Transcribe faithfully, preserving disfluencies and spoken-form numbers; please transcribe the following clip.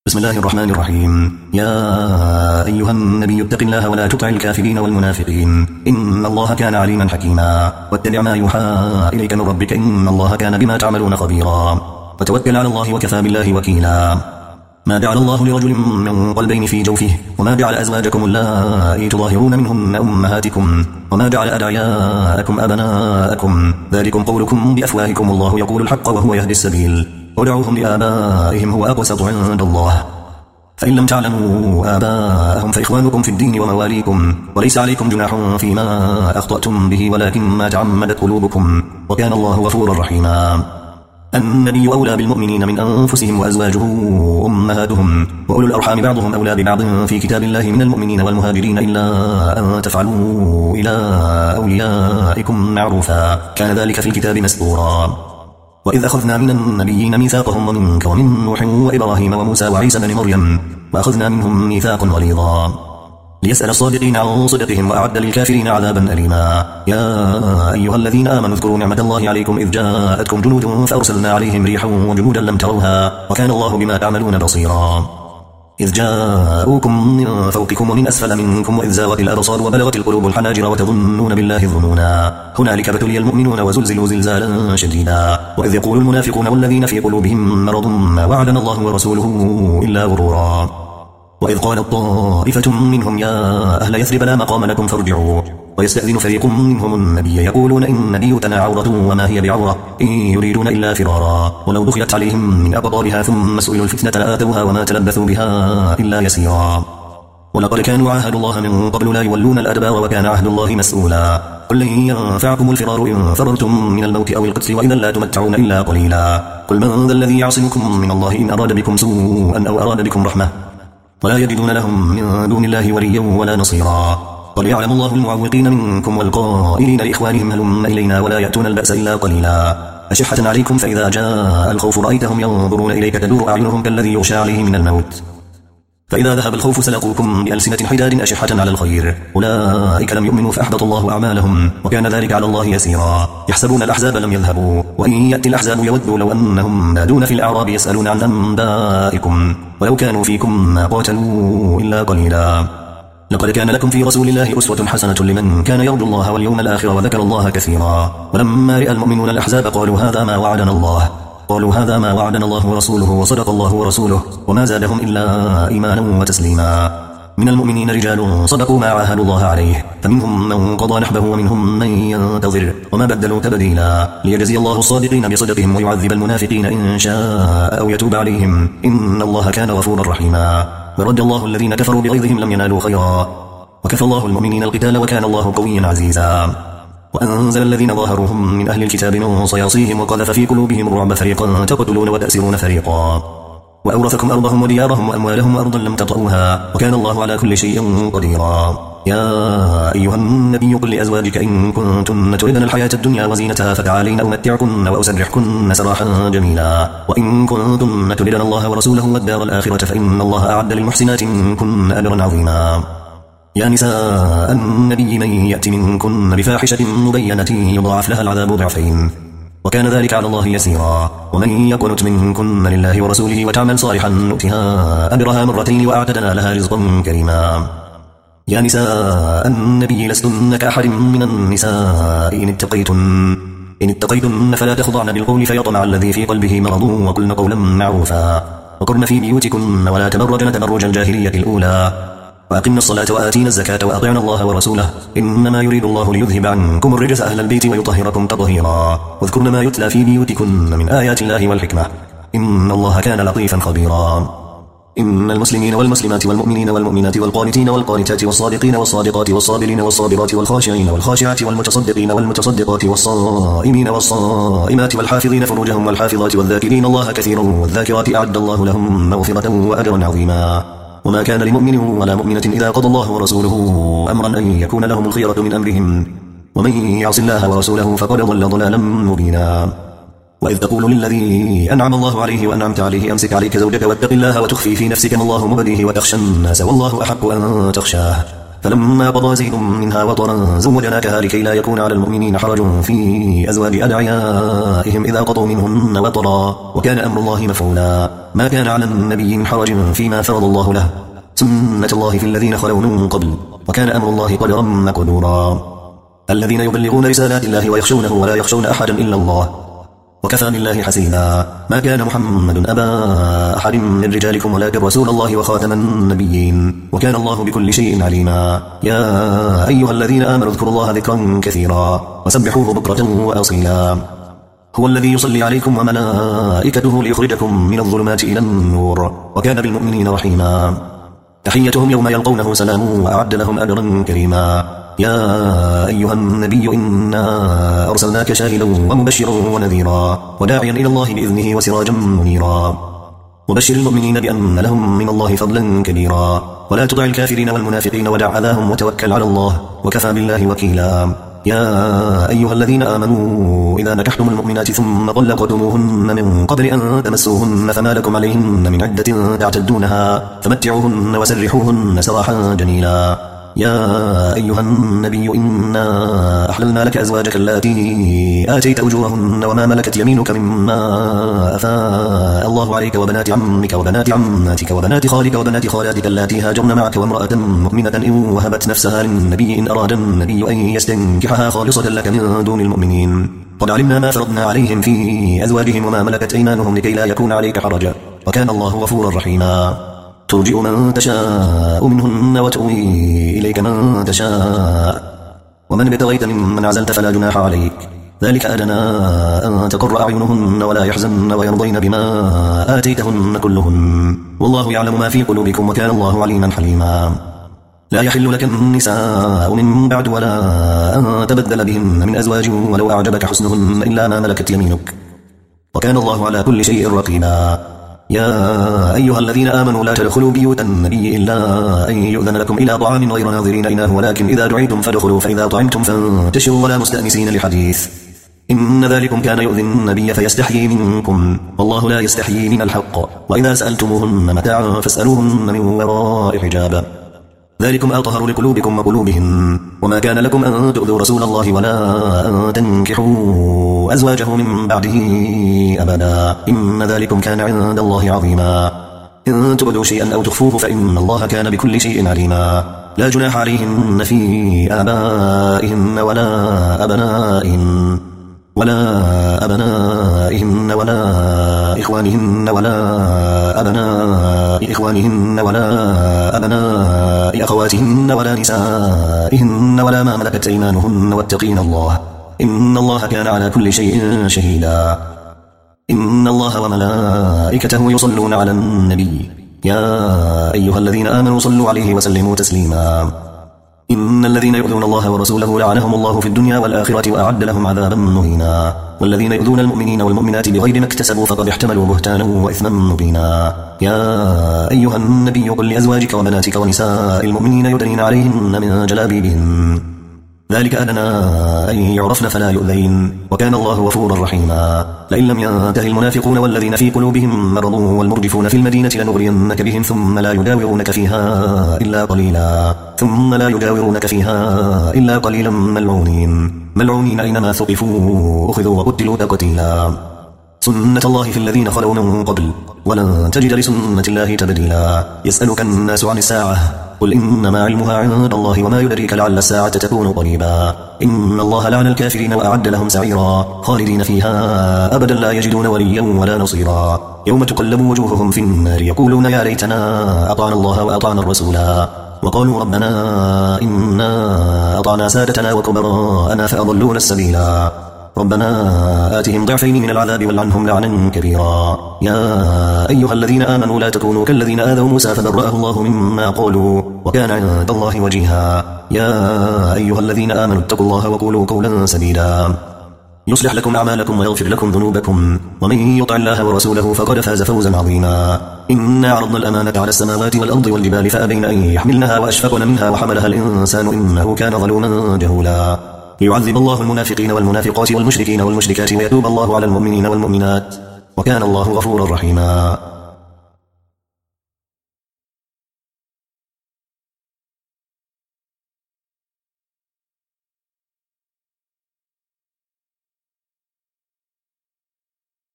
بسم الله الرحمن الرحيم. يا أيها النبي اتق الله ولا تطع الكافرين والمنافقين إن الله كان عليما حكيما واتبع ما يوحى إليك من ربك إن الله كان بما تعملون خبيرا وتوكل على الله وكفى بالله وكيلا. ما جعل الله لرجل من قلبين في جوفه وما جعل أزواجكم اللائي تظاهرون منهن أمهاتكم وما جعل أدعياءكم أبناءكم ذلكم قولكم بأفواهكم الله يقول الحق وهو يهدي السبيل ودعوهم لآبائهم هو أقسط عند الله فإن لم تعلموا آباءهم فإخوانكم في الدين ومواليكم وليس عليكم جناح فيما أخطأتم به ولكن ما تعمدت قلوبكم وكان الله غفورا رحيما. النبي أولى بالمؤمنين من أنفسهم وأزواجه أمهاتهم وأولو الأرحام بعضهم أولى ببعض في كتاب الله من المؤمنين والمهاجرين إلا أن تفعلوا إلى أوليائكم معروفا كان ذلك في الكتاب مسطورا. وإذ أخذنا من النبيين ميثاقهم ومنك ومن نوح وإبراهيم وموسى وعيسى بن مريم وأخذنا منهم ميثاقا غليظا ليسأل الصادقين عن صدقهم وأعد للكافرين عذابا أليما. يا أيها الذين آمنوا اذكروا نعمة الله عليكم إذ جاءتكم جنود فأرسلنا عليهم ريحا وجنودا لم تروها وكان الله بما تعملون بصيرا. إذ جاءوكم من فوقكم ومن أسفل منكم وإذ زاغت الأبصار وبلغت القلوب الحناجر وتظنون بالله الظنونا هنالك ابتلي المؤمنون وزلزلوا زلزالا شديدا. وإذ يقول المنافقون والذين في قلوبهم مرض ما وعدنا الله ورسوله إلا غرورا. وإذ قالت طائفة منهم يا أهل يثرب لا مقام لكم فارجعوا ويستأذن فريق منهم النبي يقولون إن بيوتنا عورة وما هي بعورة إن يريدون إلا فرارا ولو دخلت عليهم من أقطارها ثم سئلوا الفتنة لآتوها وما تلبثوا بها إلا يسيرا. ولقد كانوا عاهدوا الله من قبل لا يولون الأدبار وكان عهد الله مسؤولا. قل لن ينفعكم الفرار إن فررتم من الموت أو القتل وإذا لا تمتعون إلا قليلا. قل من ذا الذي يعصمكم من الله إن أراد بكم سوءا أو أراد بكم رحمة ولا يجدون لهم من دون الله وليا ولا نصيرا. قد يعلم الله المعوقين منكم والقائلين لإخوانهم هلم إلينا ولا يأتون البأس إلا قليلا. أشحة عليكم فإذا جاء الخوف رأيتهم ينظرون إليك تدور أعينهم كالذي يغشى عليه من الموت فإذا ذهب الخوف سلقوكم بألسنة حداد أشحة على الخير أولئك لم يؤمنوا فأحبط الله أعمالهم وكان ذلك على الله يسيرا. يحسبون الأحزاب لم يذهبوا وإن يأتي الأحزاب يودوا لو أنهم نادون في الأعراب يسألون عن أنبائكم ولو كانوا فيكم ما قاتلوا إلا قليلا. لقد كان لكم في رسول الله أسوة حسنة لمن كان يرجو الله واليوم الآخر وذكر الله كثيرا. ولما رأى المؤمنون الأحزاب قالوا هذا ما وعدنا الله قالوا هذا ما وعدنا الله ورسوله وصدق الله ورسوله وما زادهم إلا إيمانا وتسليما. من المؤمنين رجال صدقوا ما عاهدوا الله عليه فمنهم من قضى نحبه ومنهم من ينتظر وما بدلوا تبديلا ليجزي الله الصادقين بصدقهم ويعذب المنافقين إن شاء أو يتوب عليهم إن الله كان غفورا رحيما. ورد الله الذين كفروا بغيظهم لم ينالوا خيرا وكفى الله المؤمنين القتال وكان الله قويا عزيزا. وأنزل الذين ظاهروهم من أهل الكتاب من صياصيهم وقذف في قلوبهم الرعب فريقا تقتلون وتأسرون فريقا وأورثكم أرضهم وديارهم وأموالهم وأرضا لم تطئوها وكان الله على كل شيء قديرا. يا أيها النبي قل لأزواجك إن كنتن تردن الحياة الدنيا وزينتها فتعالين أمتعكن وأسرحكن سراحا جميلا وإن كنتن تردن الله ورسوله والدار الآخرة فإن الله أعد للمحسنات منكن أجرا عظيما. يا نساء النبي من يأتي منكن بفاحشة مبينة يضاعف لها العذاب ضعفين وكان ذلك على الله يسيرا. ومن يقنت منكن لله ورسوله وتعمل صالحا نؤتها أجرها مرتين وأعتدنا لها رزقا كريما. يا نساء النبي لستن كأحد من النساء إن اتقيتن إن اتقيتن فلا تخضعن بالقول فيطمع الذي في قلبه مرض وقلن قولا معروفا وقرن في بيوتكن ولا تبرجن تبرج الجاهلية الأولى وأقمنا الصلاة وآتينا الزكاة وأطعنا الله ورسوله إنما يريد الله ليذهب عنكم الرجس أهل البيت ويطهركم تطهيرا واذكرن ما يتلى في بيوتكن من آيات الله والحكمة إن الله كان لطيفا خبيرا. إن المسلمين والمسلمات والمؤمنين والمؤمنات والقانتين والقانتات والصادقين والصادقات والصابرين والصابرات والخاشعين والخاشعات والمتصدقين والمتصدقات والصائمين والصائمات والحافظين فروجهم والحافظات والذاكرين الله كثيرا والذاكرات أعد الله لهم مغفرة وأجرا عظيما. وما كان لمؤمن ولا مؤمنة إذا قضى الله ورسوله أمرا أن يكون لهم الخيرة من أمرهم ومن يعص الله ورسوله فقد ضل ضلالا مبينا. وإذ تقول للذي أنعم الله عليه وأنعمت عليه أمسك عليك زوجك واتق الله وتخفي في نفسك ما الله مبديه وتخشى الناس والله أحق أن تخشاه فلما قضى زيد منها وطرا زوجناكها لكي لا يكون على المؤمنين حرج في أزواج أدعيائهم إذا قضوا منهن وطرا وكان أمر الله مفعولا ما كان على النبي من حرج فيما فرض الله له سنة الله في الذين خلوا من قبل وكان أمر الله قدرا مقدورا الذين يبلغون رسالات الله ويخشونه ولا يخشون أحدا إلا الله وكفى بالله حسيبا ما كان محمد أبا أحد من رجالكم ولكن رسول الله وخاتم النبيين وكان الله بكل شيء عليما يا أيها الذين آمنوا اذكروا الله ذكرا كثيرا وسبحوه بكرة وأصيلا هو الذي يصلي عليكم وملائكته ليخرجكم من الظلمات إلى النور وكان بالمؤمنين رحيما تحيتهم يوم يلقونه سلام وأعد لهم أجرا كريما يا أيها النبي إنا أرسلناك شاهدا ومبشرا ونذيرا وداعيا إلى الله بإذنه وسراجا منيرا وبشر المؤمنين بأن لهم من الله فضلا كبيرا ولا تطع الكافرين والمنافقين ودع أذاهم وتوكل على الله وكفى بالله وكيلا يا أيها الذين آمنوا إذا نكحتم المؤمنات ثم طلقتموهن من قبل أن تمسوهن فما لكم عليهن من عدة تعتدونها فمتعوهن وسرحوهن سراحا جميلا يا أيها النبي إنا أحللنا لك أزواجك اللاتي آتيت أجورهن وما ملكت يمينك مما أفاء الله عليك وبنات عمك وبنات عماتك وبنات خالك وبنات خالاتك اللاتي هاجرن معك وامرأة مؤمنة إن وهبت نفسها للنبي إن أراد النبي أن يستنكحها خالصة لك من دون المؤمنين قد علمنا ما فرضنا عليهم في أزواجهم وما ملكت أيمانهم لكي لا يكون عليك حرج وكان الله غفورا رحيما ترجئ من تشاء منهن وتؤوي إليك من تشاء ومن ابتغيت ممن عزلت فلا جناح عليك ذلك أدنى أن تقر أعينهن ولا يحزن ويرضين بما آتيتهن كلهن والله يعلم ما في قلوبكم وكان الله عليما حليما لا يحل لك النساء من بعد ولا أن تبدل بهن من أزواج ولو أعجبك حسنهن إلا ما ملكت يمينك وكان الله على كل شيء رقيبا يا أيها الذين آمنوا لا تدخلوا بيوت النبي إلا أن يؤذن لكم إلى طعام غير ناظرين إناه ولكن إذا دعيتم فادخلوا فإذا طعمتم فانتشروا ولا مستأنسين لحديث إن ذلكم كان يؤذي النبي فيستحيي منكم والله لا يستحيي من الحق وإذا سألتموهن متاعا فاسألوهن من وراء حجاب ذلكم أطهر لقلوبكم وقلوبهن وما كان لكم أن تؤذوا رسول الله ولا أن تنكحوا أزواجه من بعده أبدا إن ذلكم كان عند الله عظيما إن تبدوا شيئا أو تخفوه فإن الله كان بكل شيء عليما لا جناح عليهن في آبائهن ولا أبنائهن ولا أبنائهن ولا إخوانهن ولا أبناء إخوانهن ولا أبناء أخواتهن ولا نسائهن ولا ما ملكت أيمانهن واتقين الله إن الله كان على كل شيء شهيدا إن الله وملائكته يصلون على النبي يا أيها الذين آمنوا صلوا عليه وسلموا تسليما إن الذين يؤذون الله ورسوله لعنهم الله في الدنيا والآخرة وأعد لهم عذابا مهينا والذين يؤذون المؤمنين والمؤمنات بغير ما اكتسبوا فقد احتملوا بهتانا وإثما مبينا يا أيها النبي قل لأزواجك وبناتك ونساء المؤمنين يدنين عليهن من جلابيبهن ذلك أدنى أن يعرفن فلا يؤذين وكان الله غفورا رحيما لئن لم ينته المنافقون والذين في قلوبهم مرض والمرجفون في المدينة لنغرينك بهم ثم لا يجاورونك فيها إلا قليلا ثم لا يجاورونك فيها إلا قليلا ملعونين ملعونين أينما ثقفوا أخذوا وقتلوا تقتيلا سنة الله في الذين خلوا من قبل ولن تجد لسنة الله تبديلا يسألك الناس عن الساعة قل إنما علمها عند الله وما يدريك لعل الساعة تكون قريبا إن الله لعن الكافرين وأعد لهم سعيرا خالدين فيها أبدا لا يجدون وليا ولا نصيرا يوم تقلب وجوههم في النار يقولون يا ليتنا أطعنا الله وأطعنا الرسولا وقالوا ربنا إنا أطعنا سادتنا وكبراءنا فأضلونا السبيلا ربنا آتهم ضعفين من العذاب والعنهم لعنا كبيرا يا أيها الذين آمنوا لا تكونوا كالذين آذوا موسى فبرأه الله مما قالوا وكان عند الله وجيها يا أيها الذين آمنوا اتقوا الله وقولوا قولا سديدا يصلح لكم أعمالكم ويغفر لكم ذنوبكم ومن يطع الله ورسوله فقد فاز فوزا عظيما إنا عرضنا الأمانة على السماوات والأرض والجبال فأبين أن يحملنها وأشفقن منها وحملها الإنسان إنه كان ظلوما جهولا ليعذب الله المنافقين والمنافقات والمشركين والمشركات ويتوب الله على المؤمنين والمؤمنات وكان الله غفورا رحيما